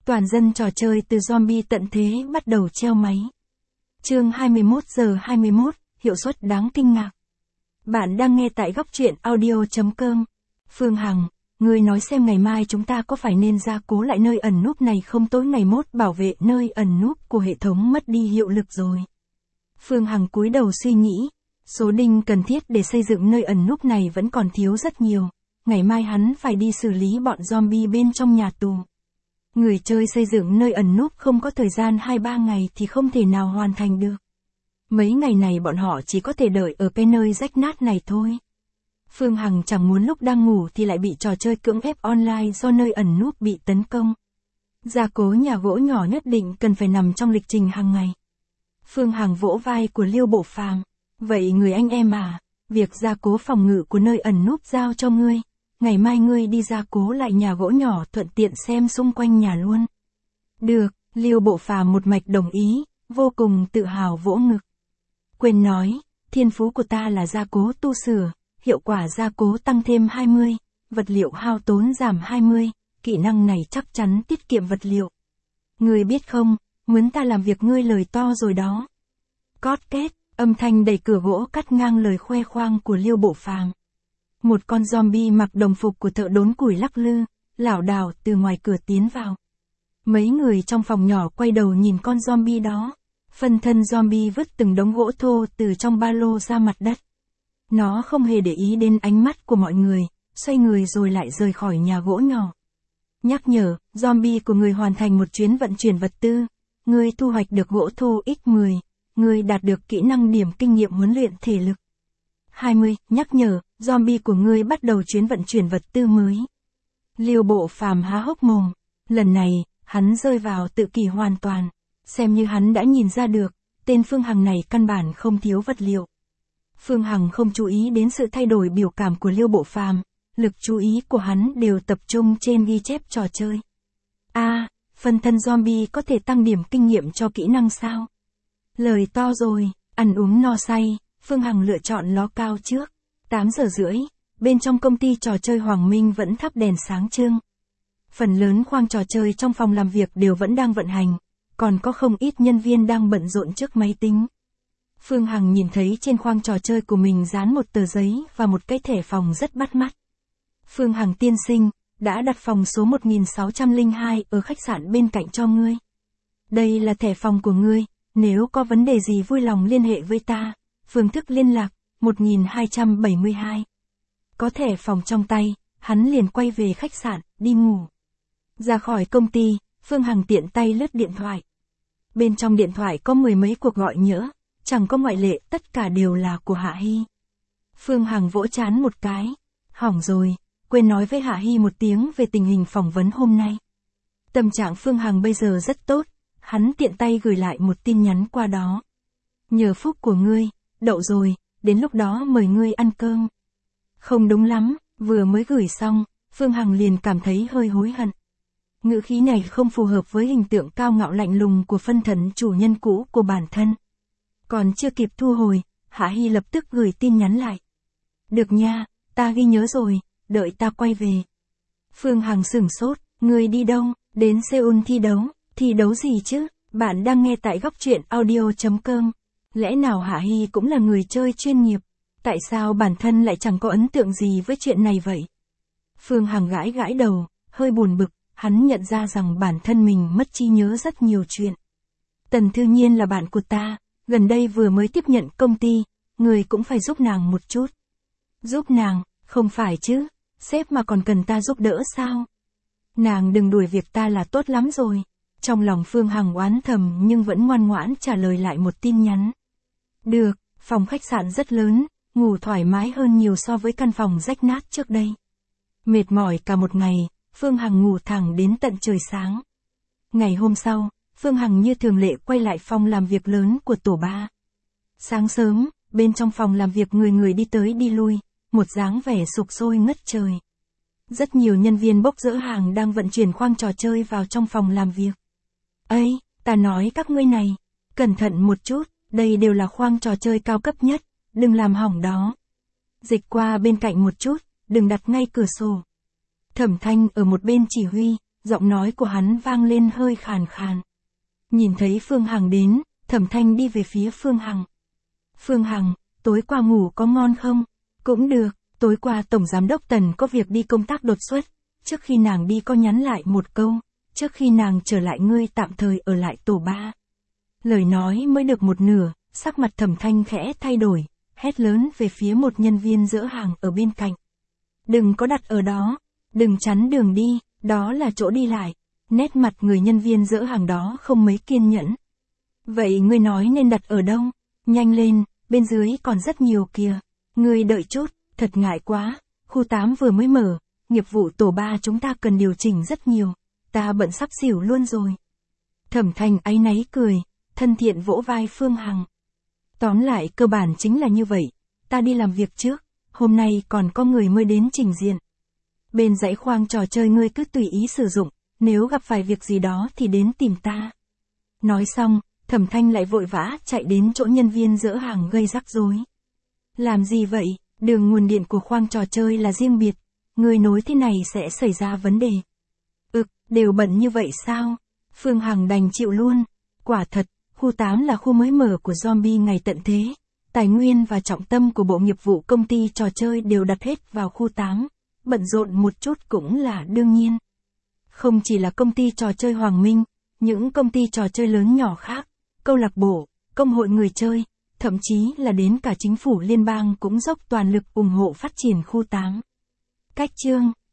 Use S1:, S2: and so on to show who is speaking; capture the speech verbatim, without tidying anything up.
S1: Toàn dân trò chơi từ zombie tận thế bắt đầu treo máy. Chương hai mươi mốt giờ hai mươi mốt, hiệu suất đáng kinh ngạc. Bạn đang nghe tại góc truyện audio chấm com. Phương Hằng, ngươi nói xem ngày mai chúng ta có phải nên gia cố lại nơi ẩn núp này không, tối ngày mốt bảo vệ nơi ẩn núp của hệ thống mất đi hiệu lực rồi. Phương Hằng cúi đầu suy nghĩ, số đinh cần thiết để xây dựng nơi ẩn núp này vẫn còn thiếu rất nhiều. Ngày mai hắn phải đi xử lý bọn zombie bên trong nhà tù. Người chơi xây dựng nơi ẩn núp không có thời gian hai ba ngày thì không thể nào hoàn thành được. Mấy ngày này bọn họ chỉ có thể đợi ở cái nơi rách nát này thôi. Phương Hằng chẳng muốn lúc đang ngủ thì lại bị trò chơi cưỡng ép online do nơi ẩn núp bị tấn công. Gia cố nhà gỗ nhỏ nhất định cần phải nằm trong lịch trình hàng ngày. Phương Hằng vỗ vai của Liêu Bộ Phàm. Vậy người anh em à, việc gia cố phòng ngự của nơi ẩn núp giao cho ngươi. Ngày mai ngươi đi gia cố lại nhà gỗ nhỏ thuận tiện xem xung quanh nhà luôn. Được, Liêu Bộ Phàm một mạch đồng ý, vô cùng tự hào vỗ ngực. Quên nói, thiên phú của ta là gia cố tu sửa, hiệu quả gia cố tăng thêm hai mươi, vật liệu hao tốn giảm hai mươi, kỹ năng này chắc chắn tiết kiệm vật liệu. Ngươi biết không, muốn ta làm việc ngươi lời to rồi đó. Cót két, âm thanh đẩy cửa gỗ cắt ngang lời khoe khoang của Liêu Bộ Phàm. Một con zombie mặc đồng phục của thợ đốn củi lắc lư, lảo đảo từ ngoài cửa tiến vào. Mấy người trong phòng nhỏ quay đầu nhìn con zombie đó. Phân thân zombie vứt từng đống gỗ thô từ trong ba lô ra mặt đất. Nó không hề để ý đến ánh mắt của mọi người, xoay người rồi lại rời khỏi nhà gỗ nhỏ. Nhắc nhở, zombie của người hoàn thành một chuyến vận chuyển vật tư. Người thu hoạch được gỗ thô nhân mười. Người đạt được kỹ năng điểm kinh nghiệm huấn luyện thể lực. hai mươi, nhắc nhở, zombie của ngươi bắt đầu chuyến vận chuyển vật tư mới. Liêu Bộ Phàm há hốc mồm. Lần này, hắn rơi vào tự kỷ hoàn toàn. Xem như hắn đã nhìn ra được, tên Phương Hằng này căn bản không thiếu vật liệu. Phương Hằng không chú ý đến sự thay đổi biểu cảm của Liêu Bộ Phàm, lực chú ý của hắn đều tập trung trên ghi chép trò chơi. A, à, phân thân zombie có thể tăng điểm kinh nghiệm cho kỹ năng sao? Lời to rồi, ăn uống no say, Phương Hằng lựa chọn ló cao trước. tám giờ rưỡi, bên trong công ty trò chơi Hoàng Minh vẫn thắp đèn sáng trưng. Phần lớn khoang trò chơi trong phòng làm việc đều vẫn đang vận hành, còn có không ít nhân viên đang bận rộn trước máy tính. Phương Hằng nhìn thấy trên khoang trò chơi của mình dán một tờ giấy và một cái thẻ phòng rất bắt mắt. Phương Hằng tiên sinh, đã đặt phòng số một nghìn sáu trăm lẻ hai ở khách sạn bên cạnh cho ngươi. Đây là thẻ phòng của ngươi, nếu có vấn đề gì vui lòng liên hệ với ta. Phương thức liên lạc, một nghìn hai trăm bảy mươi hai. Có thẻ phòng trong tay, hắn liền quay về khách sạn, đi ngủ. Ra khỏi công ty, Phương Hằng tiện tay lướt điện thoại. Bên trong điện thoại có mười mấy cuộc gọi nhỡ, chẳng có ngoại lệ, tất cả đều là của Hạ Hy. Phương Hằng vỗ trán một cái. Hỏng rồi, quên nói với Hạ Hy một tiếng về tình hình phỏng vấn hôm nay. Tâm trạng Phương Hằng bây giờ rất tốt, hắn tiện tay gửi lại một tin nhắn qua đó. Nhờ phúc của ngươi, đậu rồi, đến lúc đó mời ngươi ăn cơm. Không đúng lắm, vừa mới gửi xong, Phương Hằng liền cảm thấy hơi hối hận. Ngữ khí này không phù hợp với hình tượng cao ngạo lạnh lùng của phân thân chủ nhân cũ của bản thân. Còn chưa kịp thu hồi, Hạ Hy lập tức gửi tin nhắn lại. Được nha, ta ghi nhớ rồi, đợi ta quay về. Phương Hằng sửng sốt, ngươi đi đâu, đến Seoul thi đấu, thi đấu gì chứ, bạn đang nghe tại góc truyện audio chấm com. Lẽ nào Hạ Hy cũng là người chơi chuyên nghiệp, tại sao bản thân lại chẳng có ấn tượng gì với chuyện này vậy? Phương Hằng gãi gãi đầu, hơi buồn bực. Hắn nhận ra rằng bản thân mình mất trí nhớ rất nhiều chuyện. Tần Thư Nhiên là bạn của ta, gần đây vừa mới tiếp nhận công ty, người cũng phải giúp nàng một chút. Giúp nàng, không phải chứ, sếp mà còn cần ta giúp đỡ sao? Nàng đừng đuổi việc ta là tốt lắm rồi. Trong lòng Phương Hằng oán thầm nhưng vẫn ngoan ngoãn trả lời lại một tin nhắn. Được, phòng khách sạn rất lớn, ngủ thoải mái hơn nhiều so với căn phòng rách nát trước đây. Mệt mỏi cả một ngày. Phương Hằng ngủ thẳng đến tận trời sáng. Ngày hôm sau, Phương Hằng như thường lệ quay lại phòng làm việc lớn của tổ ba. Sáng sớm, bên trong phòng làm việc người người đi tới đi lui, một dáng vẻ sục sôi ngất trời. Rất nhiều nhân viên bốc dỡ hàng đang vận chuyển khoang trò chơi vào trong phòng làm việc. Ây, ta nói các ngươi này, cẩn thận một chút, đây đều là khoang trò chơi cao cấp nhất, đừng làm hỏng đó. Dịch qua bên cạnh một chút, đừng đặt ngay cửa sổ. Thẩm Thanh ở một bên chỉ huy, Giọng nói của hắn vang lên hơi khàn khàn. Nhìn thấy Phương Hằng đến, Thẩm Thanh đi về phía Phương Hằng. Phương Hằng, tối qua ngủ có ngon không? Cũng được, tối qua Tổng Giám đốc Tần có việc đi công tác đột xuất. Trước khi nàng đi có nhắn lại một câu, trước khi nàng trở lại ngươi tạm thời ở lại tổ ba. Lời nói mới được một nửa, sắc mặt Thẩm Thanh khẽ thay đổi, hét lớn về phía một nhân viên dỡ hàng ở bên cạnh. Đừng có đặt ở đó, đừng chắn đường đi, đó là chỗ đi lại. Nét mặt người nhân viên dỡ hàng đó không mấy kiên nhẫn. Vậy ngươi nói nên đặt ở đâu? Nhanh lên, bên dưới còn rất nhiều kìa. Ngươi đợi chút, thật ngại quá, khu tám vừa mới mở, nghiệp vụ tổ ba chúng ta cần điều chỉnh rất nhiều, ta bận sắp xỉu luôn rồi. Thẩm Thanh áy náy cười, thân thiện vỗ vai Phương Hằng. Tóm lại cơ bản chính là như vậy, ta đi làm việc trước, hôm nay còn có người mới đến trình diện. Bên dãy khoang trò chơi ngươi cứ tùy ý sử dụng, nếu gặp phải việc gì đó thì đến tìm ta. Nói xong, Thẩm Thanh lại vội vã chạy đến chỗ nhân viên dỡ hàng gây rắc rối. Làm gì vậy, đường nguồn điện của khoang trò chơi là riêng biệt, người nối thế này sẽ xảy ra vấn đề. Ực, đều bận như vậy sao? Phương Hằng đành chịu luôn. Quả thật, khu tám là khu mới mở của zombie ngày tận thế. Tài nguyên và trọng tâm của bộ nghiệp vụ công ty trò chơi đều đặt hết vào khu tám. Bận rộn một chút cũng là đương nhiên. Không chỉ là công ty trò chơi Hoàng Minh, những công ty trò chơi lớn nhỏ khác, câu lạc bộ, công hội người chơi, thậm chí là đến cả chính phủ liên bang cũng dốc toàn lực ủng hộ phát triển khu tám. Cách chương